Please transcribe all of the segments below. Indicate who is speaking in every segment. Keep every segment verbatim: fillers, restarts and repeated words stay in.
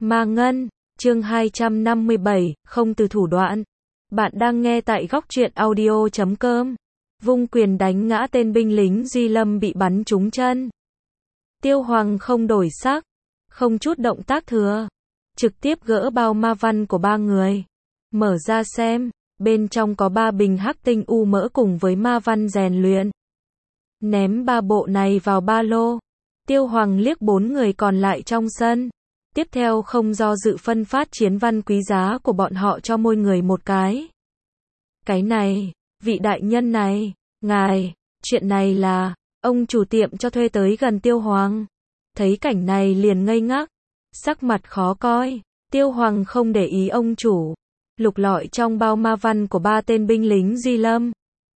Speaker 1: Ma Ngân, chương hai trăm năm mươi bảy, không từ thủ đoạn. Bạn đang nghe tại góc truyện audio chấm com. Vung quyền đánh ngã tên binh lính Duy Lâm bị bắn trúng chân. Tiêu Hoàng không đổi sắc, không chút động tác thừa, trực tiếp gỡ bao ma văn của ba người. Mở ra xem, bên trong có ba bình hắc tinh u mỡ cùng với ma văn rèn luyện. Ném ba bộ này vào ba lô. Tiêu Hoàng liếc bốn người còn lại trong sân. Tiếp theo không do dự phân phát chiến văn quý giá của bọn họ cho mỗi người một cái. Cái này, vị đại nhân này, ngài, chuyện này là, ông chủ tiệm cho thuê tới gần Tiêu Hoàng. Thấy cảnh này liền ngây ngác, sắc mặt khó coi. Tiêu Hoàng không để ý ông chủ, lục lọi trong bao ma văn của ba tên binh lính Duy Lâm.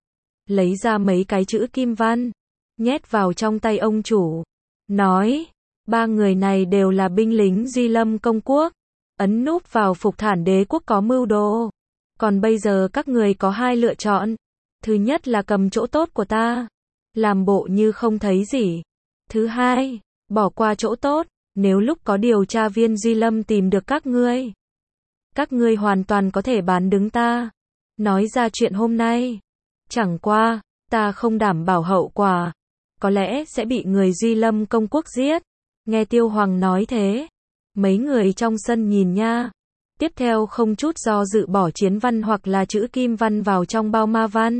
Speaker 1: Lấy ra mấy cái chữ kim văn, nhét vào trong tay ông chủ. Nói, ba người này đều là binh lính Duy Lâm công quốc, ấn núp vào Phục Thản Đế quốc có mưu đồ. Còn bây giờ các người có hai lựa chọn. Thứ nhất là cầm chỗ tốt của ta, làm bộ như không thấy gì. Thứ hai, bỏ qua chỗ tốt, nếu lúc có điều tra viên Duy Lâm tìm được các ngươi, các ngươi hoàn toàn có thể bán đứng ta. Nói ra chuyện hôm nay, chẳng qua, ta không đảm bảo hậu quả, có lẽ sẽ bị người Duy Lâm công quốc giết. Nghe Tiêu Hoàng nói thế, mấy người trong sân nhìn nha. Tiếp theo không chút do dự bỏ chiến văn hoặc là chữ kim văn vào trong bao ma văn.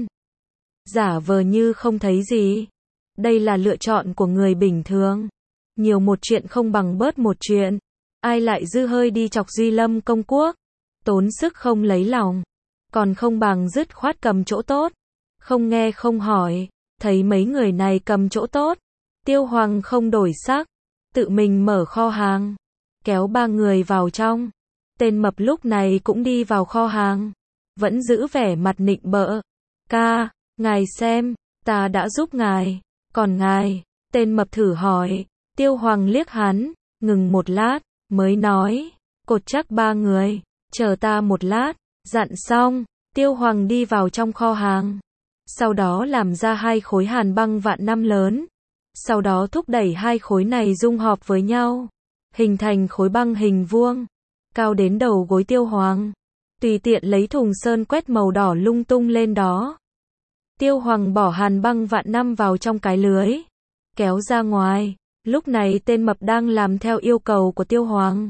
Speaker 1: Giả vờ như không thấy gì. Đây là lựa chọn của người bình thường. Nhiều một chuyện không bằng bớt một chuyện. Ai lại dư hơi đi chọc Duy Lâm công quốc. Tốn sức không lấy lòng. Còn không bằng dứt khoát cầm chỗ tốt. Không nghe không hỏi. Thấy mấy người này cầm chỗ tốt. Tiêu Hoàng không đổi sắc. Tự mình mở kho hàng. Kéo ba người vào trong. Tên mập lúc này cũng đi vào kho hàng. Vẫn giữ vẻ mặt nịnh bợ. Ca, ngài xem, ta đã giúp ngài. Còn ngài, tên mập thử hỏi. Tiêu Hoàng liếc hắn, ngừng một lát, mới nói. Cột chắc ba người, chờ ta một lát. Dặn xong, Tiêu Hoàng đi vào trong kho hàng. Sau đó làm ra hai khối hàn băng vạn năm lớn. Sau đó thúc đẩy hai khối này dung hợp với nhau. Hình thành khối băng hình vuông. Cao đến đầu gối Tiêu Hoàng. Tùy tiện lấy thùng sơn quét màu đỏ lung tung lên đó. Tiêu Hoàng bỏ hàn băng vạn năm vào trong cái lưới. Kéo ra ngoài. Lúc này tên mập đang làm theo yêu cầu của Tiêu Hoàng.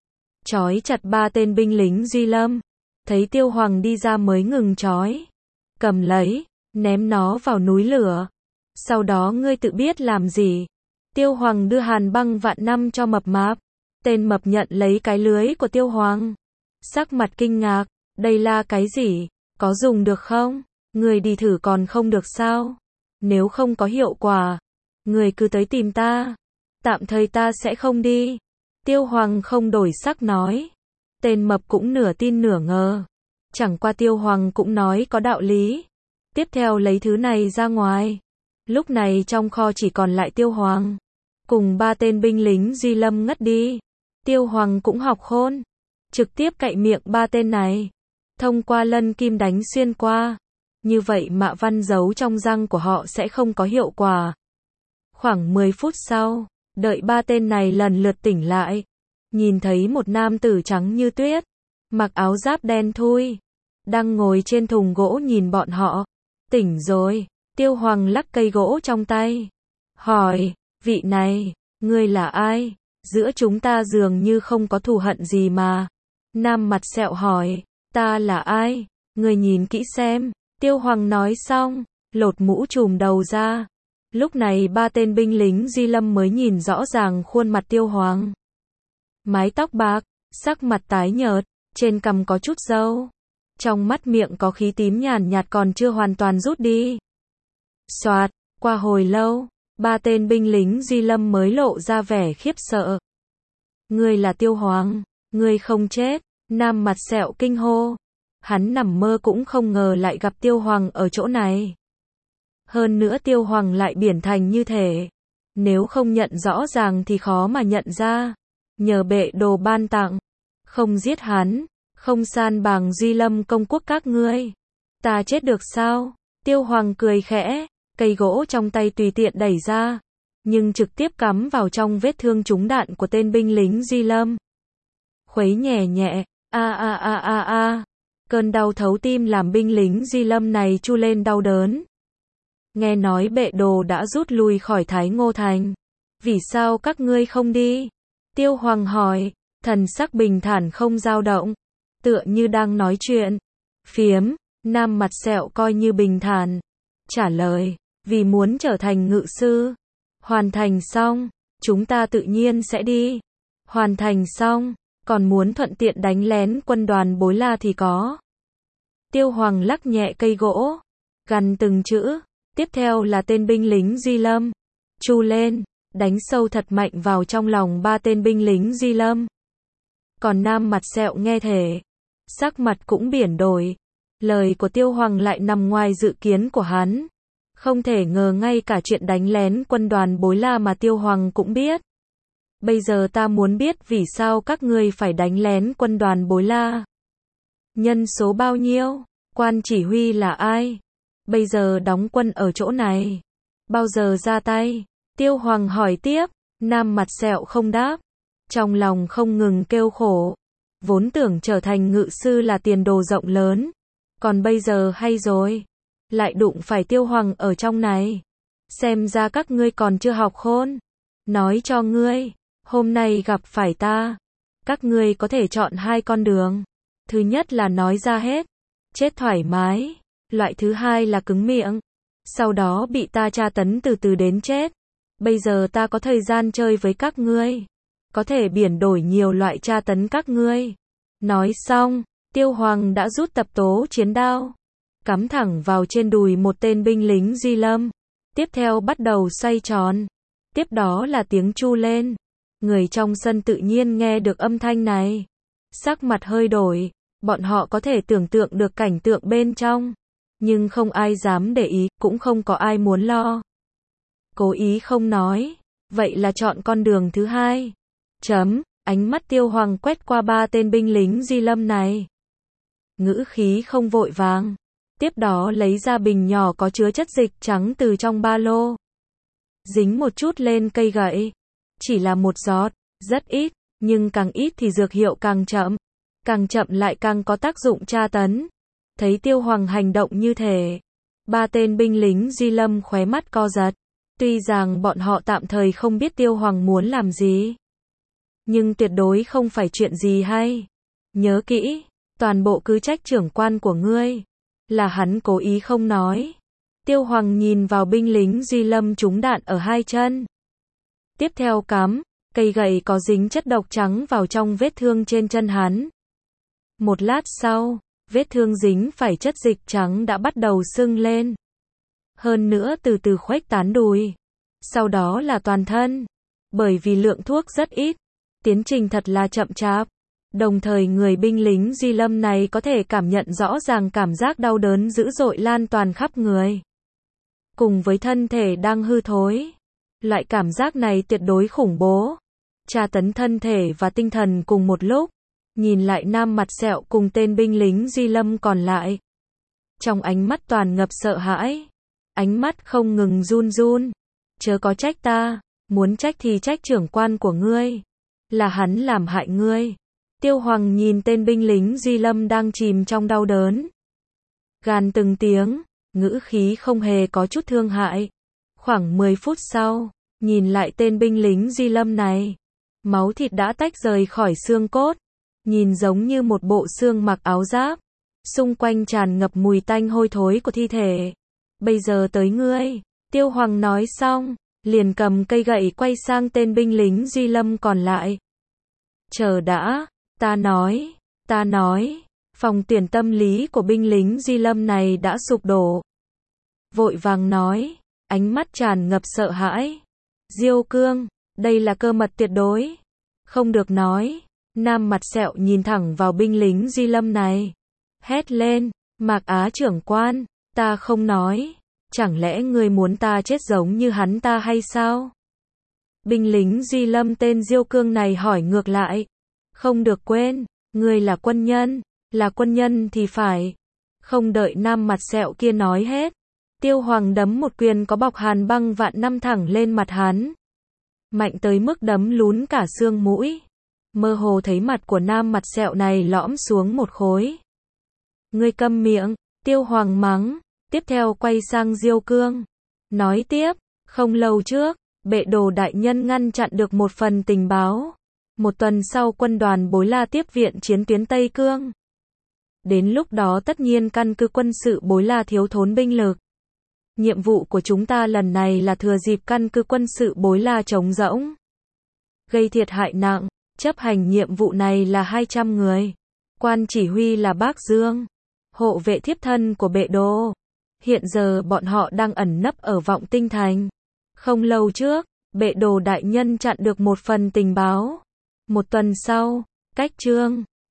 Speaker 1: Trói chặt ba tên binh lính Duy Lâm. Thấy Tiêu Hoàng đi ra mới ngừng trói. Cầm lấy, ném nó vào núi lửa. Sau đó ngươi tự biết làm gì. Tiêu Hoàng đưa hàn băng vạn năm cho mập mạp. Tên mập nhận lấy cái lưới của Tiêu Hoàng. Sắc mặt kinh ngạc, đây là cái gì? Có dùng được không? Người đi thử còn không được sao? Nếu không có hiệu quả, người cứ tới tìm ta. Tạm thời ta sẽ không đi. Tiêu Hoàng không đổi sắc nói. Tên mập cũng nửa tin nửa ngờ. Chẳng qua Tiêu Hoàng cũng nói có đạo lý. Tiếp theo lấy thứ này ra ngoài. Lúc này trong kho chỉ còn lại Tiêu Hoàng. Cùng ba tên binh lính Duy Lâm ngất đi. Tiêu Hoàng cũng học khôn. Trực tiếp cạy miệng ba tên này. Thông qua lân kim đánh xuyên qua. Như vậy mạ văn giấu trong răng của họ sẽ không có hiệu quả. Khoảng mười phút sau, đợi ba tên này lần lượt tỉnh lại. Nhìn thấy một nam tử trắng như tuyết. Mặc áo giáp đen thui. Đang ngồi trên thùng gỗ nhìn bọn họ. Tỉnh rồi. Tiêu Hoàng lắc cây gỗ trong tay. Hỏi, vị này, ngươi là ai? Giữa chúng ta dường như không có thù hận gì mà. Nam mặt sẹo hỏi, ta là ai? Ngươi nhìn kỹ xem. Tiêu Hoàng nói xong, lột mũ trùm đầu ra. Lúc này ba tên binh lính Duy Lâm mới nhìn rõ ràng khuôn mặt Tiêu Hoàng. Mái tóc bạc, sắc mặt tái nhợt, trên cằm có chút râu. Trong mắt miệng có khí tím nhàn nhạt còn chưa hoàn toàn rút đi. Soạt, qua hồi lâu, ba tên binh lính Duy Lâm mới lộ ra vẻ khiếp sợ. Ngươi là Tiêu Hoàng, ngươi không chết. Nam mặt sẹo kinh hô. Hắn nằm mơ cũng không ngờ lại gặp Tiêu Hoàng ở chỗ này. Hơn nữa Tiêu Hoàng lại biển thành như thể. Nếu không nhận rõ ràng thì khó mà nhận ra. Nhờ bệ đồ ban tặng. Không giết hắn. Không san bằng Duy Lâm công quốc các ngươi. Ta chết được sao? Tiêu Hoàng cười khẽ. Cây gỗ trong tay tùy tiện đẩy ra. Nhưng trực tiếp cắm vào trong vết thương trúng đạn của tên binh lính Duy Lâm. khuấy nhẹ nhẹ, a a a a a. Cơn đau thấu tim làm binh lính Di Lâm này chu lên đau đớn. Nghe nói bệ đồ đã rút lui khỏi Thái Ngô Thành. Vì sao các ngươi không đi? Tiêu Hoàng hỏi, thần sắc bình thản không dao động, tựa như đang nói chuyện phiếm. Nam Mặt Sẹo coi như bình thản, trả lời, vì muốn trở thành ngự sư. Hoàn thành xong, chúng ta tự nhiên sẽ đi. Hoàn thành xong, còn muốn thuận tiện đánh lén quân đoàn Bối La thì có. Tiêu Hoàng lắc nhẹ cây gỗ, gằn từng chữ, tiếp theo là tên binh lính Di Lâm. Chu lên, đánh sâu thật mạnh vào trong lòng ba tên binh lính Di Lâm. Còn Nam Mặt Sẹo nghe thể, sắc mặt cũng biển đổi. Lời của Tiêu Hoàng lại nằm ngoài dự kiến của hắn. Không thể ngờ ngay cả chuyện đánh lén quân đoàn Bối La mà Tiêu Hoàng cũng biết. Bây giờ ta muốn biết vì sao các ngươi phải đánh lén quân đoàn Bối La. Nhân số bao nhiêu? Quan chỉ huy là ai? Bây giờ đóng quân ở chỗ này. Bao giờ ra tay? Tiêu Hoàng hỏi tiếp. Nam Mặt Sẹo không đáp. Trong lòng không ngừng kêu khổ. Vốn tưởng trở thành ngự sư là tiền đồ rộng lớn. Còn bây giờ hay rồi. Lại đụng phải Tiêu Hoàng ở trong này. Xem ra các ngươi còn chưa học khôn. Nói cho ngươi, hôm nay gặp phải ta. Các ngươi có thể chọn hai con đường. Thứ nhất là nói ra hết. Chết thoải mái. Loại thứ hai là cứng miệng. Sau đó bị ta tra tấn từ từ đến chết. Bây giờ ta có thời gian chơi với các ngươi. Có thể biển đổi nhiều loại tra tấn các ngươi. Nói xong, Tiêu Hoàng đã rút tập tố chiến đao. Cắm thẳng vào trên đùi một tên binh lính Di Lâm. Tiếp theo bắt đầu xoay tròn. Tiếp đó là tiếng chu lên. Người trong sân tự nhiên nghe được âm thanh này. Sắc mặt hơi đổi. Bọn họ có thể tưởng tượng được cảnh tượng bên trong. Nhưng không ai dám để ý, cũng không có ai muốn lo. Cố ý không nói. Vậy là chọn con đường thứ hai. Chấm, ánh mắt Tiêu Hoàng quét qua ba tên binh lính Di Lâm này. Ngữ khí không vội vàng. Tiếp đó lấy ra bình nhỏ có chứa chất dịch trắng từ trong ba lô. Dính một chút lên cây gậy. Chỉ là một giọt, rất ít, nhưng càng ít thì dược hiệu càng chậm. Càng chậm lại càng có tác dụng tra tấn. Thấy Tiêu Hoàng hành động như thế, ba tên binh lính Di Lâm khóe mắt co giật. Tuy rằng bọn họ tạm thời không biết Tiêu Hoàng muốn làm gì, nhưng tuyệt đối không phải chuyện gì hay. Nhớ kỹ, toàn bộ cứ trách trưởng quan của ngươi. Là hắn cố ý không nói. Tiêu Hoàng nhìn vào binh lính Di Lâm trúng đạn ở hai chân. Tiếp theo cắm, cây gậy có dính chất độc trắng vào trong vết thương trên chân hắn. Một lát sau, vết thương dính phải chất dịch trắng đã bắt đầu sưng lên. Hơn nữa từ từ khuếch tán đùi. Sau đó là toàn thân. Bởi vì lượng thuốc rất ít, tiến trình thật là chậm chạp. Đồng thời người binh lính Di Lâm này có thể cảm nhận rõ ràng cảm giác đau đớn dữ dội lan toàn khắp người. Cùng với thân thể đang hư thối. Loại cảm giác này tuyệt đối khủng bố. Tra tấn thân thể và tinh thần cùng một lúc. Nhìn lại Nam Mặt Sẹo cùng tên binh lính Di Lâm còn lại. Trong ánh mắt toàn ngập sợ hãi. Ánh mắt không ngừng run run. Chớ có trách ta. Muốn trách thì trách trưởng quan của ngươi. Là hắn làm hại ngươi. Tiêu Hoàng nhìn tên binh lính Di Lâm đang chìm trong đau đớn. Gàn từng tiếng, ngữ khí không hề có chút thương hại. Khoảng mười phút sau, nhìn lại tên binh lính Di Lâm này. Máu thịt đã tách rời khỏi xương cốt. Nhìn giống như một bộ xương mặc áo giáp. Xung quanh tràn ngập mùi tanh hôi thối của thi thể. Bây giờ tới ngươi. Tiêu Hoàng nói xong, liền cầm cây gậy quay sang tên binh lính Di Lâm còn lại. Chờ đã. Ta nói, ta nói, phòng tuyển tâm lý của binh lính Di Lâm này đã sụp đổ. Vội vàng nói, ánh mắt tràn ngập sợ hãi. Diêu Cương, đây là cơ mật tuyệt đối. Không được nói. Nam Mặt Sẹo nhìn thẳng vào binh lính Di Lâm này. Hét lên, Mạc Á trưởng quan, ta không nói. Chẳng lẽ ngươi muốn ta chết giống như hắn ta hay sao? Binh lính Di Lâm tên Diêu Cương này hỏi ngược lại. Không được quên, ngươi là quân nhân, là quân nhân thì phải. Không đợi Nam Mặt Sẹo kia nói hết. Tiêu Hoàng đấm một quyền có bọc hàn băng vạn năm thẳng lên mặt hắn. Mạnh tới mức đấm lún cả xương mũi. Mơ hồ thấy mặt của nam mặt sẹo này lõm xuống một khối. Ngươi câm miệng, Tiêu Hoàng mắng, tiếp theo quay sang Diêu Cương. Nói tiếp, không lâu trước, Bệ Đồ đại nhân ngăn chặn được một phần tình báo. Một tuần sau quân đoàn Bối La tiếp viện chiến tuyến Tây Cương. Đến lúc đó tất nhiên căn cứ quân sự Bối La thiếu thốn binh lực. Nhiệm vụ của chúng ta lần này là thừa dịp căn cứ quân sự Bối La trống rỗng, gây thiệt hại nặng. Chấp hành nhiệm vụ này là hai trăm người. Quan chỉ huy là Bác Dương, hộ vệ thiếp thân của Bệ Đồ. Hiện giờ bọn họ đang ẩn nấp ở Vọng Tinh Thành. Không lâu trước, Bệ Đồ đại nhân chặn được một phần tình báo. Một tuần sau, cách Trương